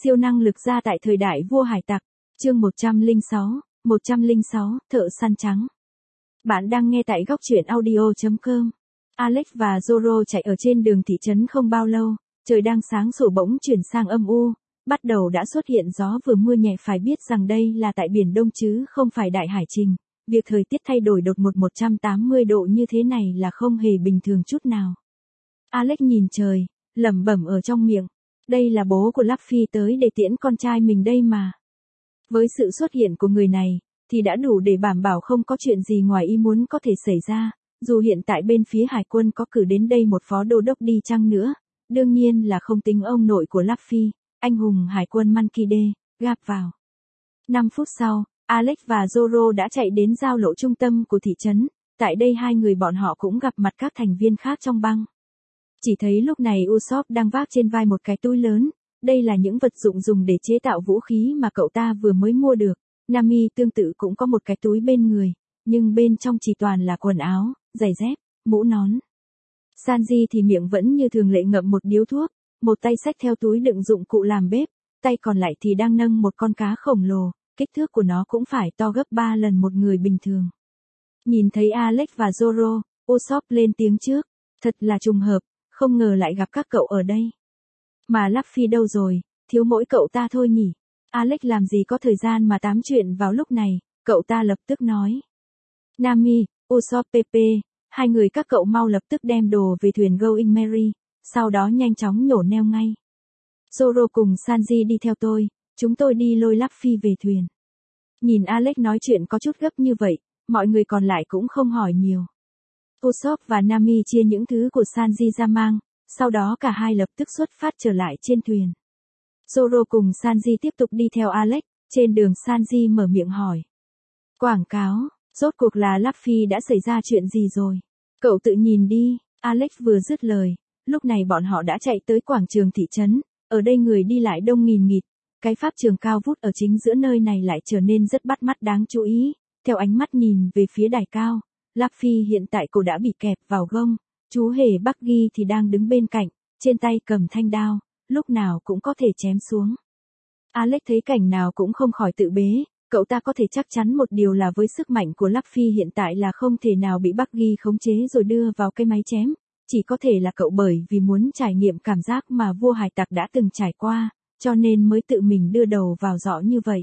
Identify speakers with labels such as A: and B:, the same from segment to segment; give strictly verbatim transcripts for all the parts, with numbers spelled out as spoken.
A: Siêu năng lực gia tại thời đại vua hải tặc. Chương một trăm lẻ sáu, một trăm lẻ sáu, thợ săn trắng. Bạn đang nghe tại góc truyện audio chấm com. Alex và Zoro chạy ở trên đường thị trấn không bao lâu, trời đang sáng sủa bỗng chuyển sang âm u, bắt đầu đã xuất hiện gió vừa mưa nhẹ, phải biết rằng đây là tại Biển Đông chứ không phải Đại Hải Trình. Việc thời tiết thay đổi đột ngột một trăm tám mươi độ như thế này là không hề bình thường chút nào. Alex nhìn trời, lẩm bẩm ở trong miệng. Đây là bố của Luffy tới để tiễn con trai mình đây mà. Với sự xuất hiện của người này, thì đã đủ để đảm bảo không có chuyện gì ngoài ý muốn có thể xảy ra, dù hiện tại bên phía hải quân có cử đến đây một phó đô đốc đi chăng nữa, đương nhiên là không tính ông nội của Luffy, anh hùng hải quân Monkey D, gáp vào. năm phút sau, Alex và Zoro đã chạy đến giao lộ trung tâm của thị trấn, tại đây hai người bọn họ cũng gặp mặt các thành viên khác trong băng. Chỉ thấy lúc này Usopp đang vác trên vai một cái túi lớn, đây là những vật dụng dùng để chế tạo vũ khí mà cậu ta vừa mới mua được. Nami tương tự cũng có một cái túi bên người, nhưng bên trong chỉ toàn là quần áo, giày dép, mũ nón. Sanji thì miệng vẫn như thường lệ ngậm một điếu thuốc, một tay xách theo túi đựng dụng cụ làm bếp, tay còn lại thì đang nâng một con cá khổng lồ, kích thước của nó cũng phải to gấp ba lần một người bình thường. Nhìn thấy Alex và Zoro, Usopp lên tiếng trước, thật là trùng hợp, không ngờ lại gặp các cậu ở đây. Mà Luffy đâu rồi, thiếu mỗi cậu ta thôi nhỉ. Alex làm gì có thời gian mà tám chuyện vào lúc này, cậu ta lập tức nói. Nami, Usopp Pepe, hai người các cậu mau lập tức đem đồ về thuyền Going Merry, sau đó nhanh chóng nhổ neo ngay. Zoro cùng Sanji đi theo tôi, chúng tôi đi lôi Luffy về thuyền. Nhìn Alex nói chuyện có chút gấp như vậy, mọi người còn lại cũng không hỏi nhiều. Usopp và Nami chia những thứ của Sanji ra mang, sau đó cả hai lập tức xuất phát trở lại trên thuyền. Zoro cùng Sanji tiếp tục đi theo Alex, trên đường Sanji mở miệng hỏi. Quảng cáo, rốt cuộc là Luffy đã xảy ra chuyện gì rồi? Cậu tự nhìn đi, Alex vừa dứt lời, lúc này bọn họ đã chạy tới quảng trường thị trấn, ở đây người đi lại đông nghìn nghịt, cái pháp trường cao vút ở chính giữa nơi này lại trở nên rất bắt mắt đáng chú ý, theo ánh mắt nhìn về phía đài cao. Luffy hiện tại cô đã bị kẹp vào gông, chú hề Buggy thì đang đứng bên cạnh, trên tay cầm thanh đao, lúc nào cũng có thể chém xuống. Alex thấy cảnh nào cũng không khỏi tự bế, cậu ta có thể chắc chắn một điều là với sức mạnh của Luffy hiện tại là không thể nào bị Buggy khống chế rồi đưa vào cái máy chém, chỉ có thể là cậu bởi vì muốn trải nghiệm cảm giác mà vua hải tặc đã từng trải qua, cho nên mới tự mình đưa đầu vào giỏ như vậy.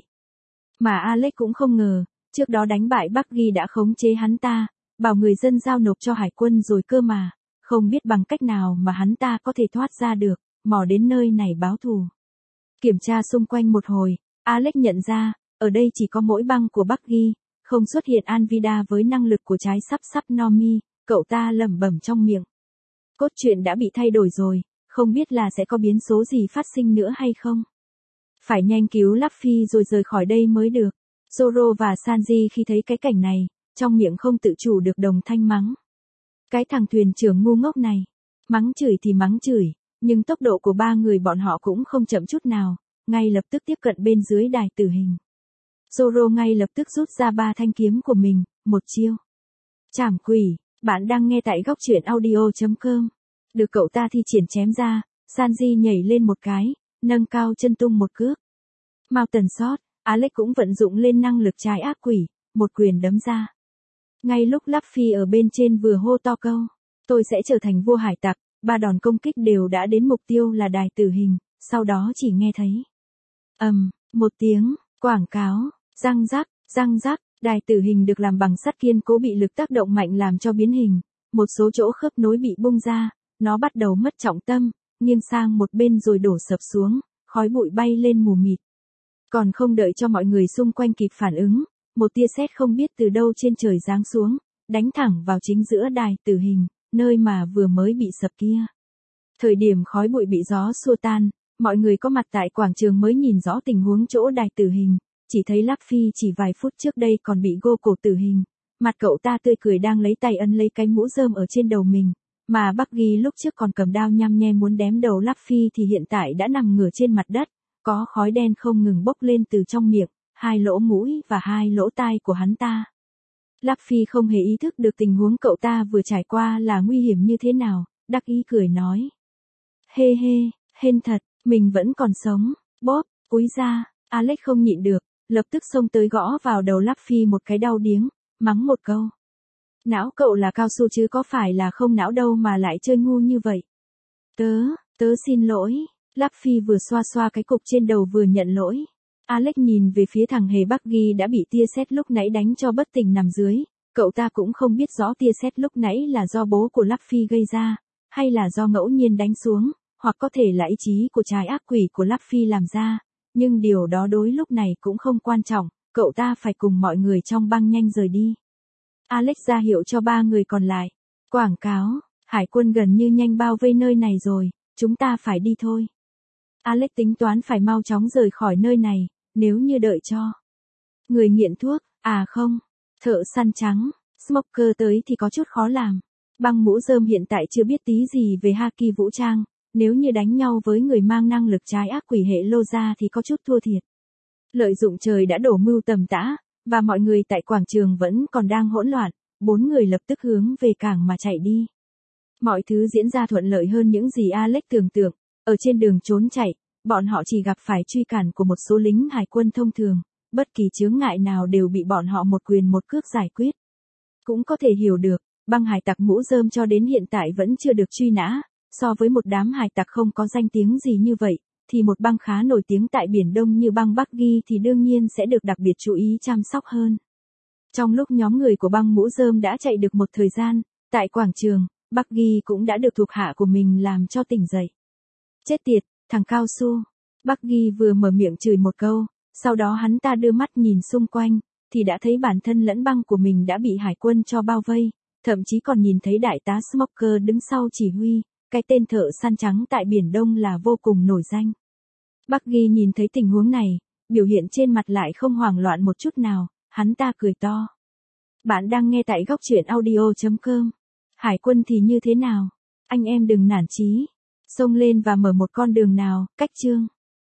A: Mà Alex cũng không ngờ, trước đó đánh bại Buggy đã khống chế hắn ta, bảo người dân giao nộp cho hải quân rồi cơ mà, không biết bằng cách nào mà hắn ta có thể thoát ra được, mò đến nơi này báo thù. Kiểm tra xung quanh một hồi, Alex nhận ra, ở đây chỉ có mỗi băng của Buggy, không xuất hiện Alvida với năng lực của trái sắp sắp Nomi, cậu ta lẩm bẩm trong miệng. Cốt truyện đã bị thay đổi rồi, không biết là sẽ có biến số gì phát sinh nữa hay không. Phải nhanh cứu Luffy rồi rời khỏi đây mới được. Zoro và Sanji khi thấy cái cảnh này, trong miệng không tự chủ được đồng thanh mắng. Cái thằng thuyền trưởng ngu ngốc này, mắng chửi thì mắng chửi, nhưng tốc độ của ba người bọn họ cũng không chậm chút nào, ngay lập tức tiếp cận bên dưới đài tử hình. Zoro ngay lập tức rút ra ba thanh kiếm của mình, một chiêu. Trảm quỷ, bạn đang nghe tại góc truyện audio chấm com. Được cậu ta thi triển chém ra, Sanji nhảy lên một cái, nâng cao chân tung một cước. Mountain Sword, Alex cũng vận dụng lên năng lực trái ác quỷ, một quyền đấm ra. Ngay lúc Luffy ở bên trên vừa hô to câu, tôi sẽ trở thành vua hải tặc, ba đòn công kích đều đã đến mục tiêu là đài tử hình, sau đó chỉ nghe thấy. ầm, um, một tiếng, quảng cáo, răng rắc, răng rắc, đài tử hình được làm bằng sắt kiên cố bị lực tác động mạnh làm cho biến hình, một số chỗ khớp nối bị bung ra, nó bắt đầu mất trọng tâm, nghiêng sang một bên rồi đổ sập xuống, khói bụi bay lên mù mịt. Còn không đợi cho mọi người xung quanh kịp phản ứng, một tia sét không biết từ đâu trên trời giáng xuống, đánh thẳng vào chính giữa đài tử hình, nơi mà vừa mới bị sập kia. Thời điểm khói bụi bị gió xua tan, mọi người có mặt tại quảng trường mới nhìn rõ tình huống chỗ đài tử hình, chỉ thấy Luffy chỉ vài phút trước đây còn bị gô cổ tử hình, mặt cậu ta tươi cười đang lấy tay ấn lấy cái mũ rơm ở trên đầu mình, mà Buggy lúc trước còn cầm đao nhăm nhe muốn đém đầu Luffy thì hiện tại đã nằm ngửa trên mặt đất, có khói đen không ngừng bốc lên từ trong miệng, hai lỗ mũi và hai lỗ tai của hắn ta. Luffy không hề ý thức được tình huống cậu ta vừa trải qua là nguy hiểm như thế nào, đắc ý cười nói. Hê hê, hên thật, mình vẫn còn sống, bóp, Cúi ra, Alex không nhịn được, lập tức xông tới gõ vào đầu Luffy một cái đau điếng, mắng một câu. Não cậu là cao su chứ có phải là không não đâu mà lại chơi ngu như vậy. Tớ, tớ xin lỗi. Luffy vừa xoa xoa cái cục trên đầu vừa nhận lỗi. Alex nhìn về phía thằng hề Buggy đã bị tia sét lúc nãy đánh cho bất tỉnh nằm dưới. Cậu ta cũng không biết rõ tia sét lúc nãy là do bố của Luffy gây ra, hay là do ngẫu nhiên đánh xuống, hoặc có thể là ý chí của trái ác quỷ của Luffy làm ra. Nhưng điều đó đối lúc này cũng không quan trọng, cậu ta phải cùng mọi người trong băng nhanh rời đi. Alex ra hiệu cho ba người còn lại. Quảng cáo, hải quân gần như nhanh bao vây nơi này rồi, chúng ta phải đi thôi. Alex tính toán phải mau chóng rời khỏi nơi này, nếu như đợi cho người nghiện thuốc, à không, thợ săn trắng, Smoker tới thì có chút khó làm. Băng mũ rơm hiện tại chưa biết tí gì về haki vũ trang, nếu như đánh nhau với người mang năng lực trái ác quỷ hệ lô ra thì có chút thua thiệt. Lợi dụng trời đã đổ mưu tầm tã, và mọi người tại quảng trường vẫn còn đang hỗn loạn, bốn người lập tức hướng về cảng mà chạy đi. Mọi thứ diễn ra thuận lợi hơn những gì Alex tưởng tượng. Ở trên đường trốn chạy, bọn họ chỉ gặp phải truy cản của một số lính hải quân thông thường, bất kỳ chướng ngại nào đều bị bọn họ một quyền một cước giải quyết. Cũng có thể hiểu được, băng hải tặc mũ rơm cho đến hiện tại vẫn chưa được truy nã, so với một đám hải tặc không có danh tiếng gì như vậy, thì một băng khá nổi tiếng tại Biển Đông như băng Buggy thì đương nhiên sẽ được đặc biệt chú ý chăm sóc hơn. Trong lúc nhóm người của băng mũ rơm đã chạy được một thời gian, tại quảng trường, Buggy cũng đã được thuộc hạ của mình làm cho tỉnh dậy. Chết tiệt, thằng cao su. Buggy vừa mở miệng chửi một câu, sau đó hắn ta đưa mắt nhìn xung quanh, thì đã thấy bản thân lẫn băng của mình đã bị hải quân cho bao vây, thậm chí còn nhìn thấy đại tá Smoker đứng sau chỉ huy, cái tên thợ săn trắng tại Biển Đông là vô cùng nổi danh. Buggy nhìn thấy tình huống này, biểu hiện trên mặt lại không hoảng loạn một chút nào, hắn ta cười to. Bạn đang nghe tại góc truyện audio chấm com. Hải quân thì như thế nào? Anh em đừng nản chí. Xông lên và mở một con đường nào, cách chương.